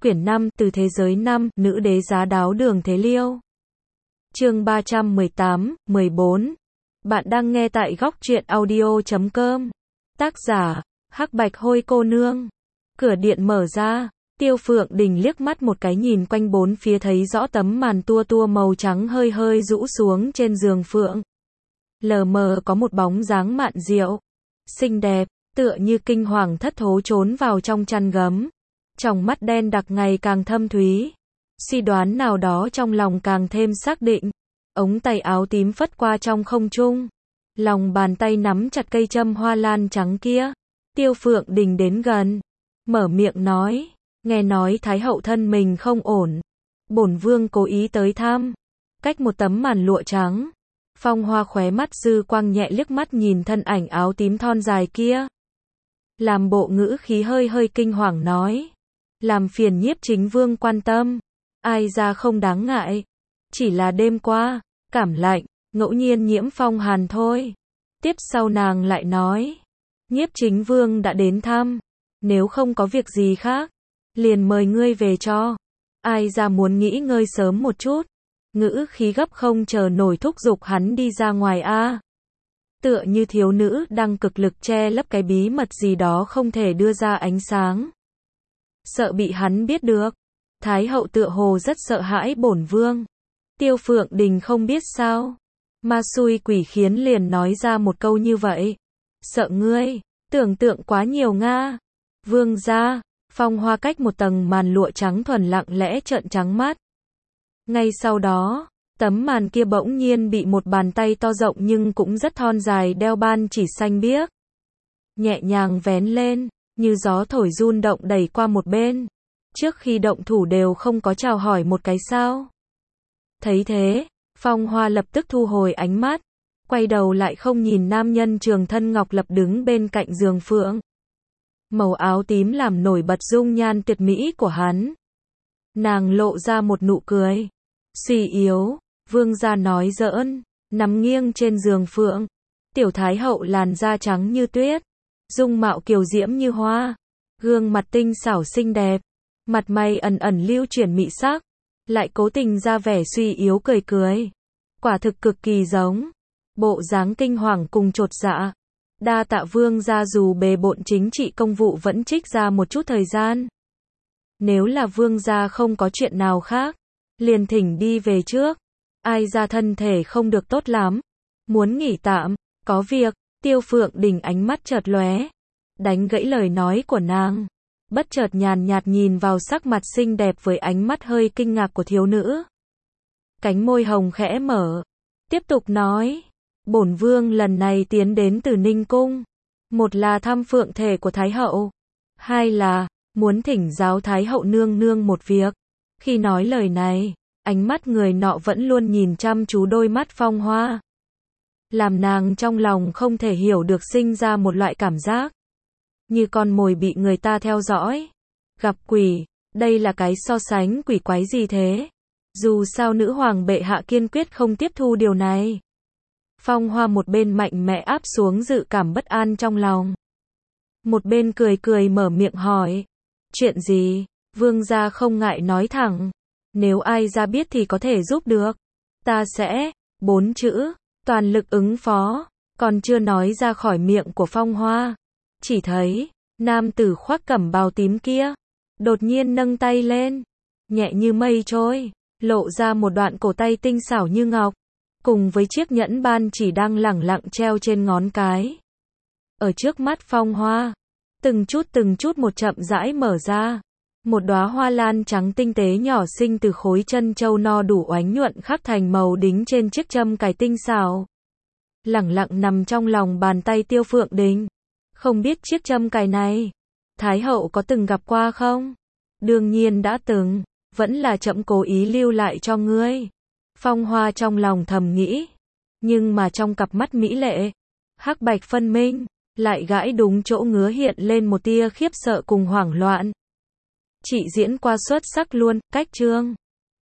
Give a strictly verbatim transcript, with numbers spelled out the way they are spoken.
quyển năm, từ thế giới năm, nữ đế giá đáo Đường Thế Liêu. Chương ba trăm mười tám, mười bốn. Bạn đang nghe tại góc truyện audio chấm com. Tác giả, Hắc Bạch Hôi cô nương. Cửa điện mở ra, Tiêu Phượng Đình liếc mắt một cái nhìn quanh bốn phía thấy rõ tấm màn tua tua màu trắng hơi hơi rũ xuống trên giường phượng. Lờ mờ có một bóng dáng mạn diệu, xinh đẹp, tựa như kinh hoàng thất thố trốn vào trong chăn gấm. Tròng mắt đen đặc ngày càng thâm thúy. Suy đoán nào đó trong lòng càng thêm xác định. Ống tay áo tím phất qua trong không trung. Lòng bàn tay nắm chặt cây châm hoa lan trắng kia. Tiêu Phượng Đình đến gần, mở miệng nói, nghe nói Thái hậu thân mình không ổn. Bổn vương cố ý tới thăm. Cách một tấm màn lụa trắng, Phong Hoa khóe mắt dư quang nhẹ liếc mắt nhìn thân ảnh áo tím thon dài kia. Làm bộ ngữ khí hơi hơi kinh hoàng nói, làm phiền nhiếp chính vương quan tâm, ai ra không đáng ngại, chỉ là đêm qua, cảm lạnh, ngẫu nhiên nhiễm phong hàn thôi. Tiếp sau nàng lại nói, nhiếp chính vương đã đến thăm, nếu không có việc gì khác, liền mời ngươi về cho. Ai ra muốn nghỉ ngơi sớm một chút, ngữ khí gấp không chờ nổi thúc giục hắn đi ra ngoài a. Tựa như thiếu nữ đang cực lực che lấp cái bí mật gì đó không thể đưa ra ánh sáng. Sợ bị hắn biết được. Thái hậu tựa hồ rất sợ hãi bổn vương. Tiêu Phượng Đình không biết sao, ma xui quỷ khiến liền nói ra một câu như vậy. Sợ ngươi, tưởng tượng quá nhiều nga. Vương gia, Phong Hoa cách một tầng màn lụa trắng thuần lặng lẽ trợn trắng mắt. Ngay sau đó, tấm màn kia bỗng nhiên bị một bàn tay to rộng nhưng cũng rất thon dài đeo ban chỉ xanh biếc. Nhẹ nhàng vén lên, như gió thổi run động đẩy qua một bên. Trước khi động thủ đều không có chào hỏi một cái sao. Thấy thế, Phong Hoa lập tức thu hồi ánh mắt, quay đầu lại không nhìn nam nhân trường thân ngọc lập đứng bên cạnh giường phượng. Màu áo tím làm nổi bật dung nhan tuyệt mỹ của hắn. Nàng lộ ra một nụ cười suy yếu. Vương gia nói giỡn, nằm nghiêng trên giường phượng. Tiểu thái hậu làn da trắng như tuyết, dung mạo kiều diễm như hoa, gương mặt tinh xảo xinh đẹp, mặt mày ẩn ẩn lưu chuyển mị sắc, lại cố tình ra vẻ suy yếu cười cười. Quả thực cực kỳ giống bộ dáng kinh hoàng cùng chột dạ. Đa tạ vương gia dù bề bộn chính trị công vụ vẫn trích ra một chút thời gian. Nếu là vương gia không có chuyện nào khác, liền thỉnh đi về trước. Ai ra thân thể không được tốt lắm, muốn nghỉ tạm, có việc. Tiêu Phượng Đình ánh mắt chợt lóe, đánh gãy lời nói của nàng, bất chợt nhàn nhạt nhìn vào sắc mặt xinh đẹp với ánh mắt hơi kinh ngạc của thiếu nữ. Cánh môi hồng khẽ mở, tiếp tục nói, bổn vương lần này tiến đến từ Ninh Cung, một là thăm phượng thể của Thái hậu, hai là muốn thỉnh giáo Thái hậu nương nương một việc. Khi nói lời này, ánh mắt người nọ vẫn luôn nhìn chăm chú đôi mắt Phong Hoa, làm nàng trong lòng không thể hiểu được sinh ra một loại cảm giác như con mồi bị người ta theo dõi. Gặp quỷ, đây là cái so sánh quỷ quái gì thế? Dù sao nữ hoàng bệ hạ kiên quyết không tiếp thu điều này. Phong Hoa một bên mạnh mẽ áp xuống dự cảm bất an trong lòng, một bên cười cười mở miệng hỏi, chuyện gì? Vương gia không ngại nói thẳng, nếu ai ra biết thì có thể giúp được. Ta sẽ, bốn chữ, toàn lực ứng phó, còn chưa nói ra khỏi miệng của Phong Hoa. Chỉ thấy, nam tử khoác cẩm bào tím kia, đột nhiên nâng tay lên, nhẹ như mây trôi, lộ ra một đoạn cổ tay tinh xảo như ngọc, cùng với chiếc nhẫn ban chỉ đang lẳng lặng treo trên ngón cái. Ở trước mắt Phong Hoa, từng chút từng chút một chậm rãi mở ra. Một đóa hoa lan trắng tinh tế nhỏ xinh từ khối chân châu no đủ oánh nhuận khắc thành màu đính trên chiếc châm cài tinh xảo. Lẳng lặng nằm trong lòng bàn tay Tiêu Phượng Đình. Không biết chiếc châm cài này, Thái hậu có từng gặp qua không? Đương nhiên đã từng, vẫn là trẫm cố ý lưu lại cho ngươi. Phong Hoa trong lòng thầm nghĩ, nhưng mà trong cặp mắt mỹ lệ, hắc bạch phân minh, lại gãi đúng chỗ ngứa hiện lên một tia khiếp sợ cùng hoảng loạn. Chị diễn qua xuất sắc luôn, cách chương.